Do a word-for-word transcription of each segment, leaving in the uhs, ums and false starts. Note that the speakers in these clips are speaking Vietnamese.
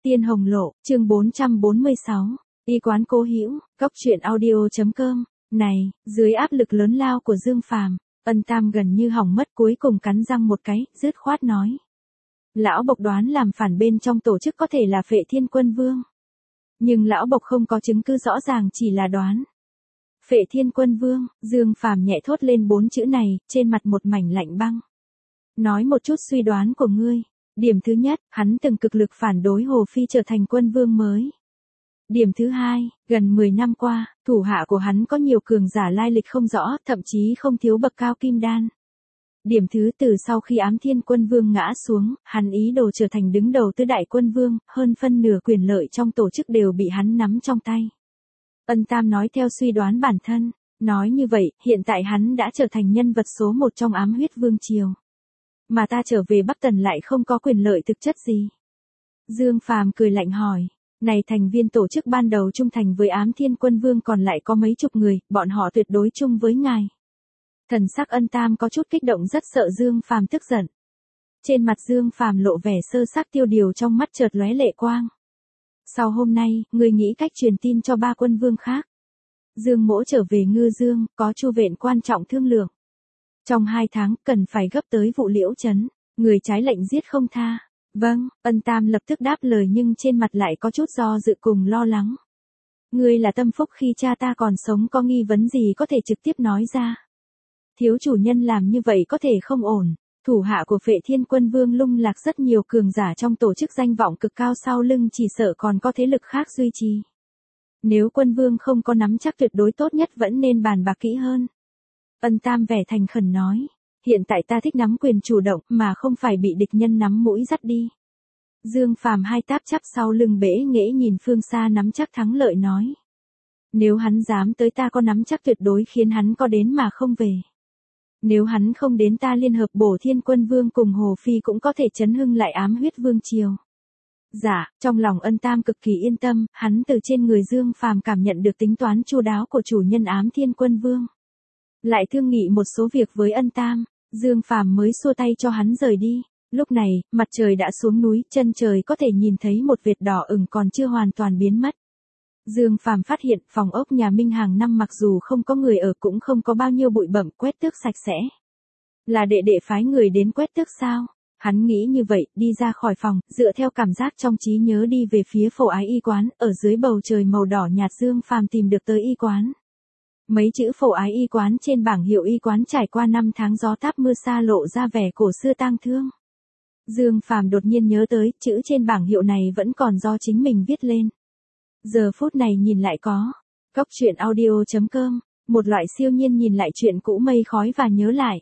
Tiên Hồng Lộ, chương bốn trăm bốn mươi sáu, y quán Cố Hữu, Cóc truyện audio chấm com. Này, dưới áp lực lớn lao của Dương Phàm, Ân Tam gần như hỏng mất, cuối cùng cắn răng một cái, dứt khoát nói. Lão Bộc đoán làm phản bên trong tổ chức có thể là Phệ Thiên Quân Vương. Nhưng Lão Bộc không có chứng cứ rõ ràng, chỉ là đoán. Phệ Thiên Quân Vương, Dương Phàm nhẹ thốt lên bốn chữ này, trên mặt một mảnh lạnh băng. Nói một chút suy đoán của ngươi. Điểm thứ nhất, hắn từng cực lực phản đối Hồ Phi trở thành quân vương mới. Điểm thứ hai, gần mười năm qua, thủ hạ của hắn có nhiều cường giả lai lịch không rõ, thậm chí không thiếu bậc cao kim đan. Điểm thứ từ sau khi Ám Thiên Quân Vương ngã xuống, hắn ý đồ trở thành đứng đầu tứ đại quân vương, hơn phân nửa quyền lợi trong tổ chức đều bị hắn nắm trong tay. Ân Tam nói theo suy đoán bản thân, nói như vậy, hiện tại hắn đã trở thành nhân vật số một trong Ám Huyết Vương Triều. Mà ta trở về Bắc Tần lại không có quyền lợi thực chất gì. Dương Phàm cười lạnh hỏi, này thành viên tổ chức ban đầu trung thành với Ám Thiên Quân Vương còn lại có mấy chục người, bọn họ tuyệt đối chung với ngài. Thần sắc Ân Tam có chút kích động, rất sợ Dương Phàm tức giận. Trên mặt Dương Phàm lộ vẻ sơ xác, tiêu điều trong mắt chợt lóe lệ quang. Sau hôm nay, ngươi nghĩ cách truyền tin cho ba quân vương khác. Dương Mỗ trở về Ngư Dương, có Chu Vện quan trọng thương lượng. Trong hai tháng, cần phải gấp tới Vụ Liễu trấn, người trái lệnh giết không tha. Vâng, Ân Tam lập tức đáp lời, nhưng trên mặt lại có chút do dự cùng lo lắng. Ngươi là tâm phúc, khi cha ta còn sống có nghi vấn gì có thể trực tiếp nói ra. Thiếu chủ nhân làm như vậy có thể không ổn. Thủ hạ của Phệ Thiên Quân Vương lung lạc rất nhiều cường giả trong tổ chức danh vọng cực cao, sau lưng chỉ sợ còn có thế lực khác duy trì. Nếu quân vương không có nắm chắc, tuyệt đối tốt nhất vẫn nên bàn bạc kỹ hơn. Ân Tam vẻ thành khẩn nói, hiện tại ta thích nắm quyền chủ động mà không phải bị địch nhân nắm mũi dắt đi. Dương Phàm hai táp chắp sau lưng bẽ nghễ nhìn phương xa nắm chắc thắng lợi nói. Nếu hắn dám tới, ta có nắm chắc tuyệt đối khiến hắn có đến mà không về. Nếu hắn không đến, ta liên hợp Bổ Thiên Quân Vương cùng Hồ Phi cũng có thể chấn hưng lại Ám Huyết Vương Triều. Dạ, trong lòng Ân Tam cực kỳ yên tâm, hắn từ trên người Dương Phàm cảm nhận được tính toán chu đáo của chủ nhân Ám Thiên Quân Vương. Lại thương nghị một số việc với Ân Tam, Dương Phàm mới xua tay cho hắn rời đi. Lúc này, mặt trời đã xuống núi, chân trời có thể nhìn thấy một vệt đỏ ửng còn chưa hoàn toàn biến mất. Dương Phàm phát hiện phòng ốc nhà Minh hàng năm mặc dù không có người ở cũng không có bao nhiêu bụi bặm, quét tước sạch sẽ. Là đệ đệ phái người đến quét tước sao? Hắn nghĩ như vậy, đi ra khỏi phòng, dựa theo cảm giác trong trí nhớ đi về phía Phổ Ái y quán, ở dưới bầu trời màu đỏ nhạt Dương Phàm tìm được tới y quán. Mấy chữ Phổ Ái y quán trên bảng hiệu y quán trải qua năm tháng gió táp mưa xa lộ ra vẻ cổ xưa tang thương. Dương Phàm đột nhiên nhớ tới, chữ trên bảng hiệu này vẫn còn do chính mình viết lên. Giờ phút này nhìn lại có. Cóc truyện audio chấm com, một loại siêu nhiên nhìn lại chuyện cũ mây khói và nhớ lại.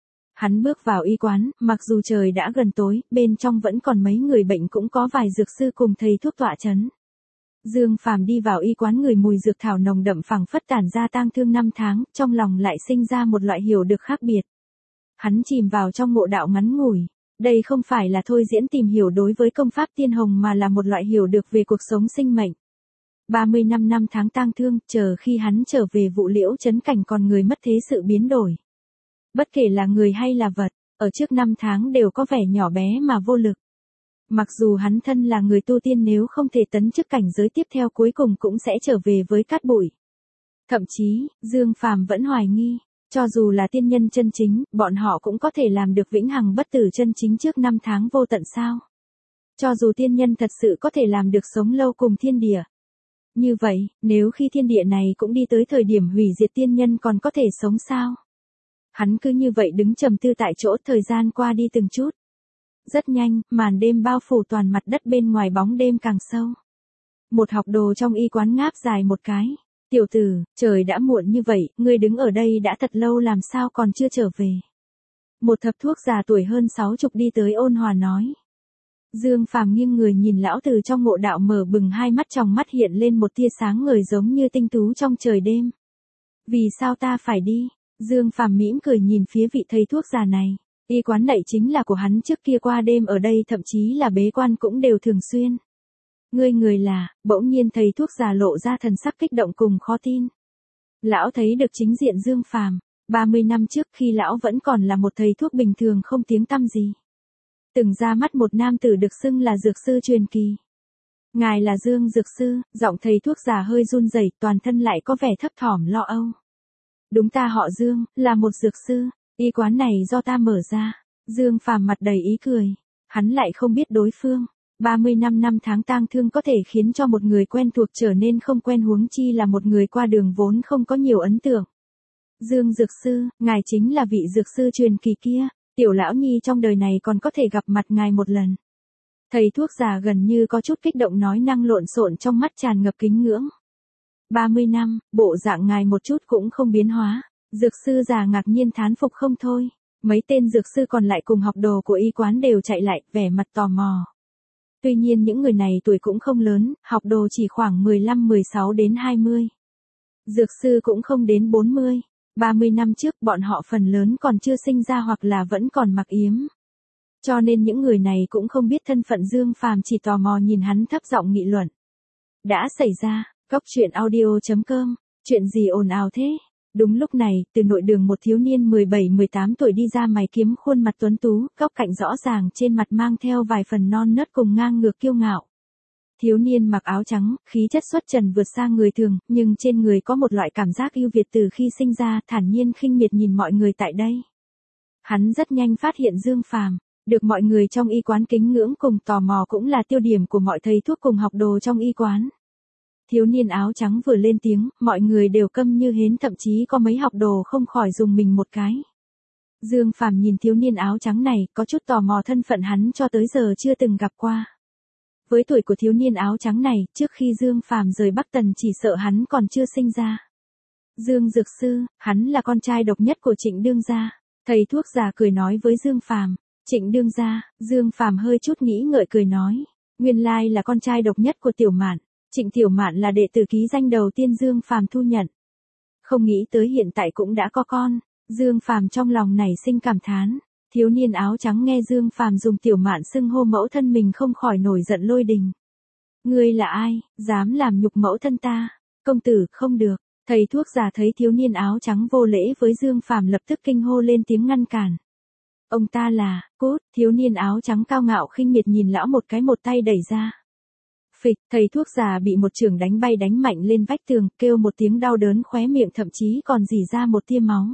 Hắn bước vào y quán, mặc dù trời đã gần tối, bên trong vẫn còn mấy người bệnh, cũng có vài dược sư cùng thầy thuốc tọa chấn. Dương Phàm đi vào y quán, người mùi dược thảo nồng đậm phảng phất tản ra tang thương năm tháng, trong lòng lại sinh ra một loại hiểu được khác biệt. Hắn chìm vào trong ngộ đạo ngắn ngủi. Đây không phải là thôi diễn tìm hiểu đối với công pháp tiên hồng, mà là một loại hiểu được về cuộc sống sinh mệnh. ba mươi lăm năm tháng tang thương, chờ khi hắn trở về Vụ Liễu trấn, cảnh còn người mất thế sự biến đổi. Bất kể là người hay là vật, ở trước năm tháng đều có vẻ nhỏ bé mà vô lực. Mặc dù hắn thân là người tu tiên, nếu không thể tấn chức cảnh giới tiếp theo cuối cùng cũng sẽ trở về với cát bụi. Thậm chí, Dương Phàm vẫn hoài nghi, cho dù là tiên nhân chân chính, bọn họ cũng có thể làm được vĩnh hằng bất tử chân chính trước năm tháng vô tận sao? Cho dù tiên nhân thật sự có thể làm được sống lâu cùng thiên địa. Như vậy, nếu khi thiên địa này cũng đi tới thời điểm hủy diệt, tiên nhân còn có thể sống sao? Hắn cứ như vậy đứng trầm tư tại chỗ, thời gian qua đi từng chút. Rất nhanh, màn đêm bao phủ toàn mặt đất, bên ngoài bóng đêm càng sâu. Một học đồ trong y quán ngáp dài một cái. Tiểu tử, trời đã muộn như vậy, ngươi đứng ở đây đã thật lâu, làm sao còn chưa trở về? Một thập thuốc già tuổi hơn sáu chục đi tới ôn hòa nói. Dương Phàm nghiêng người nhìn lão, từ trong ngộ đạo mở bừng hai mắt, trong mắt hiện lên một tia sáng ngời giống như tinh tú trong trời đêm. Vì sao ta phải đi? Dương Phàm mỉm cười nhìn phía vị thầy thuốc già này. Y quán này chính là của hắn, trước kia qua đêm ở đây, thậm chí là bế quan cũng đều thường xuyên. Ngươi người là, bỗng nhiên thầy thuốc già lộ ra thần sắc kích động cùng khó tin. Lão thấy được chính diện Dương Phàm, ba mươi năm trước khi lão vẫn còn là một thầy thuốc bình thường không tiếng tăm gì. Từng ra mắt một nam tử được xưng là dược sư truyền kỳ. Ngài là Dương Dược Sư, giọng thầy thuốc già hơi run rẩy, toàn thân lại có vẻ thấp thỏm lo âu. Đúng, ta họ Dương, là một dược sư, y quán này do ta mở ra. Dương Phàm mặt đầy ý cười, hắn lại không biết đối phương. ba mươi năm năm tháng tang thương có thể khiến cho một người quen thuộc trở nên không quen, huống chi là một người qua đường vốn không có nhiều ấn tượng. Dương Dược Sư, ngài chính là vị dược sư truyền kỳ kia, tiểu lão nhi trong đời này còn có thể gặp mặt ngài một lần. Thầy thuốc già gần như có chút kích động, nói năng lộn xộn, trong mắt tràn ngập kính ngưỡng. ba mươi năm, bộ dạng ngài một chút cũng không biến hóa. Dược sư già ngạc nhiên thán phục không thôi. Mấy tên dược sư còn lại cùng học đồ của y quán đều chạy lại, vẻ mặt tò mò. Tuy nhiên những người này tuổi cũng không lớn, học đồ chỉ khoảng mười lăm mười sáu đến hai mươi. Dược sư cũng không đến bốn mươi. ba mươi năm trước bọn họ phần lớn còn chưa sinh ra hoặc là vẫn còn mặc yếm. Cho nên những người này cũng không biết thân phận Dương Phàm, chỉ tò mò nhìn hắn thấp giọng nghị luận. Đã xảy ra, cóc truyện audio chấm com, chuyện gì ồn ào thế? Đúng lúc này, từ nội đường một thiếu niên mười bảy mười tám tuổi đi ra, mày kiếm khuôn mặt tuấn tú, góc cạnh rõ ràng, trên mặt mang theo vài phần non nớt cùng ngang ngược kiêu ngạo. Thiếu niên mặc áo trắng, khí chất xuất trần vượt xa người thường, nhưng trên người có một loại cảm giác ưu việt từ khi sinh ra, thản nhiên khinh miệt nhìn mọi người tại đây. Hắn rất nhanh phát hiện Dương Phàm, được mọi người trong y quán kính ngưỡng cùng tò mò, cũng là tiêu điểm của mọi thầy thuốc cùng học đồ trong y quán. Thiếu niên áo trắng vừa lên tiếng, mọi người đều câm như hến, thậm chí có mấy học đồ không khỏi dùng mình một cái. Dương Phàm nhìn thiếu niên áo trắng này, có chút tò mò thân phận hắn cho tới giờ chưa từng gặp qua. Với tuổi của thiếu niên áo trắng này, trước khi Dương Phàm rời Bắc Tần chỉ sợ hắn còn chưa sinh ra. Dương Dược Sư, hắn là con trai độc nhất của Trịnh đương gia. Thầy thuốc già cười nói với Dương Phàm. Trịnh đương gia, Dương Phàm hơi chút nghĩ ngợi cười nói. Nguyên lai là con trai độc nhất của Tiểu Mạn. Trịnh Tiểu Mạn là đệ tử ký danh đầu tiên Dương Phàm thu nhận. Không nghĩ tới hiện tại cũng đã có con. Dương Phàm trong lòng nảy sinh cảm thán. Thiếu niên áo trắng nghe Dương Phàm dùng Tiểu Mạn xưng hô mẫu thân mình không khỏi nổi giận lôi đình. Ngươi là ai, dám làm nhục mẫu thân ta? Công tử, không được. Thầy thuốc già thấy thiếu niên áo trắng vô lễ với Dương Phàm lập tức kinh hô lên tiếng ngăn cản. Ông ta là, cút, thiếu niên áo trắng cao ngạo khinh miệt nhìn lão một cái, một tay đẩy ra. Phịch, thầy thuốc già bị một chưởng đánh bay, đánh mạnh lên vách tường, kêu một tiếng đau đớn, khóe miệng thậm chí còn rỉ ra một tia máu.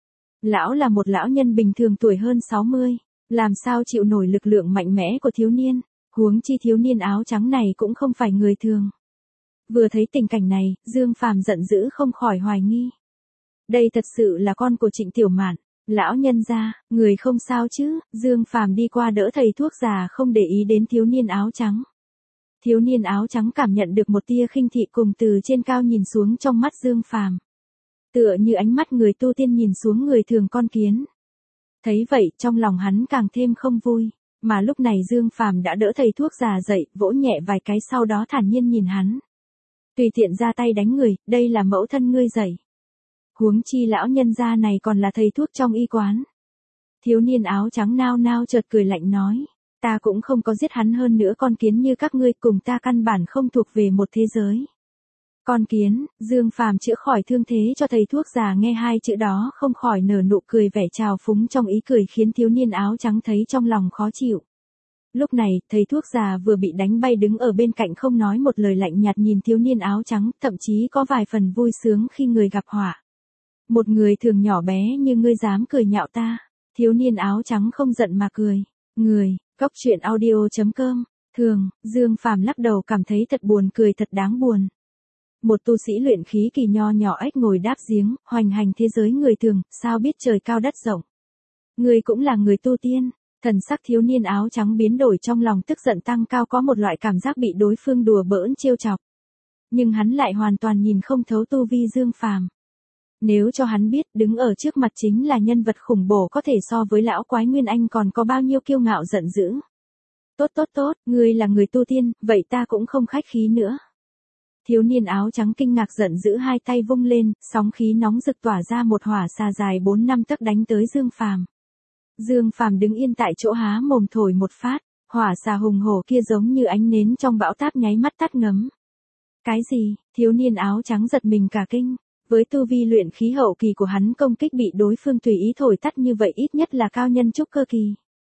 Lão là một lão nhân bình thường tuổi hơn sáu mươi, làm sao chịu nổi lực lượng mạnh mẽ của thiếu niên, huống chi thiếu niên áo trắng này cũng không phải người thường. Vừa thấy tình cảnh này, Dương Phàm giận dữ không khỏi hoài nghi. Đây thật sự là con của Trịnh Tiểu Mạn. Lão nhân gia, người không sao chứ? Dương Phàm đi qua đỡ thầy thuốc già, không để ý đến thiếu niên áo trắng. Thiếu niên áo trắng cảm nhận được một tia khinh thị cùng từ trên cao nhìn xuống trong mắt Dương Phàm. Tựa như ánh mắt người tu tiên nhìn xuống người thường con kiến. Thấy vậy, trong lòng hắn càng thêm không vui, mà lúc này Dương Phàm đã đỡ thầy thuốc già dậy, vỗ nhẹ vài cái, sau đó thản nhiên nhìn hắn. Tùy tiện ra tay đánh người, đây là mẫu thân ngươi dạy. Huống chi lão nhân gia này còn là thầy thuốc trong y quán. Thiếu niên áo trắng nao nao chợt cười lạnh nói. Ta cũng không có giết hắn, hơn nữa con kiến như các ngươi cùng ta căn bản không thuộc về một thế giới. Con kiến, Dương Phàm chữa khỏi thương thế cho thầy thuốc già, nghe hai chữ đó không khỏi nở nụ cười, vẻ trào phúng trong ý cười khiến thiếu niên áo trắng thấy trong lòng khó chịu. Lúc này, thầy thuốc già vừa bị đánh bay đứng ở bên cạnh không nói một lời, lạnh nhạt nhìn thiếu niên áo trắng, thậm chí có vài phần vui sướng khi người gặp họa. Một người thường nhỏ bé như ngươi dám cười nhạo ta. Thiếu niên áo trắng không giận mà cười. Người, cóc truyện audio chấm com. Thường, Dương Phàm lắc đầu cảm thấy thật buồn cười, thật đáng buồn. Một tu sĩ luyện khí kỳ nho nhỏ ếch ngồi đáp giếng, hoành hành thế giới người thường, sao biết trời cao đất rộng. Người cũng là người tu tiên. Thần sắc thiếu niên áo trắng biến đổi, trong lòng tức giận tăng cao, có một loại cảm giác bị đối phương đùa bỡn trêu chọc. Nhưng hắn lại hoàn toàn nhìn không thấu tu vi Dương Phàm. Nếu cho hắn biết đứng ở trước mặt chính là nhân vật khủng bố có thể so với lão quái Nguyên Anh, còn có bao nhiêu kiêu ngạo giận dữ. Tốt tốt tốt, ngươi là người tu tiên, vậy ta cũng không khách khí nữa. Thiếu niên áo trắng kinh ngạc giận dữ, hai tay vung lên, sóng khí nóng rực tỏa ra một hỏa xà dài bốn năm tấc đánh tới Dương Phàm. Dương Phàm đứng yên tại chỗ há mồm thổi một phát, hỏa xà hùng hổ kia giống như ánh nến trong bão táp nháy mắt tắt ngấm. Cái gì? Thiếu niên áo trắng giật mình cả kinh. Với tu vi luyện khí hậu kỳ của hắn, công kích bị đối phương tùy ý thổi tắt như vậy ít nhất là cao nhân trúc cơ kỳ.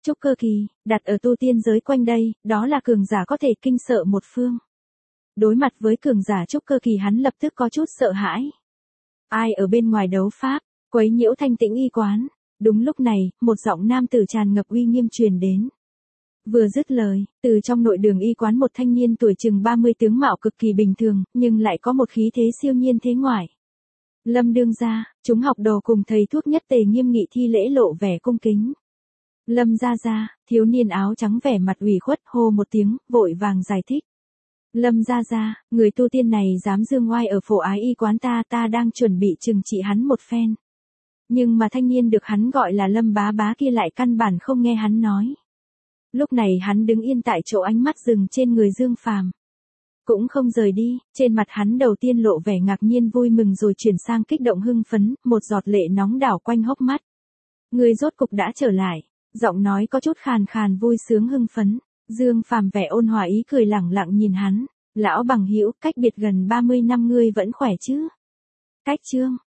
Trúc cơ kỳ, đặt ở tu tiên giới quanh đây, đó là cường giả có thể kinh sợ một phương. Đối mặt với cường giả trúc cơ kỳ hắn lập tức có chút sợ hãi. Ai ở bên ngoài đấu pháp, quấy nhiễu thanh tĩnh y quán. Đúng lúc này, một giọng nam tử tràn ngập uy nghiêm truyền đến. Vừa dứt lời, từ trong nội đường y quán một thanh niên tuổi chừng ba mươi tướng mạo cực kỳ bình thường, nhưng lại có một khí thế siêu nhiên thế ngoại. Lâm đương gia, chúng học đồ cùng thầy thuốc nhất tề nghiêm nghị thi lễ lộ vẻ cung kính. Lâm gia gia, thiếu niên áo trắng vẻ mặt ủy khuất hô một tiếng, vội vàng giải thích. Lâm gia gia, người tu tiên này dám dương oai ở phổ ái y quán ta, ta đang chuẩn bị trừng trị hắn một phen. Nhưng mà thanh niên được hắn gọi là Lâm bá bá kia lại căn bản không nghe hắn nói. Lúc này hắn đứng yên tại chỗ, ánh mắt dừng trên người Dương Phàm. Cũng không rời đi, trên mặt hắn đầu tiên lộ vẻ ngạc nhiên vui mừng rồi chuyển sang kích động hưng phấn, một giọt lệ nóng đảo quanh hốc mắt. Người rốt cục đã trở lại, giọng nói có chút khàn khàn vui sướng hưng phấn. Dương Phàm vẻ ôn hòa ý cười lẳng lặng nhìn hắn, lão bằng hữu, cách biệt gần ba mươi năm ngươi vẫn khỏe chứ? Cách chương